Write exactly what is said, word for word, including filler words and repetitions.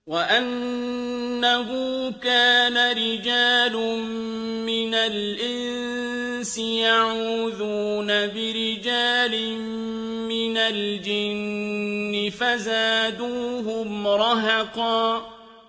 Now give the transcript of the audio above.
وأنه كان رجال من الإنس يعوذون برجال من الجن فزادوهم رهقا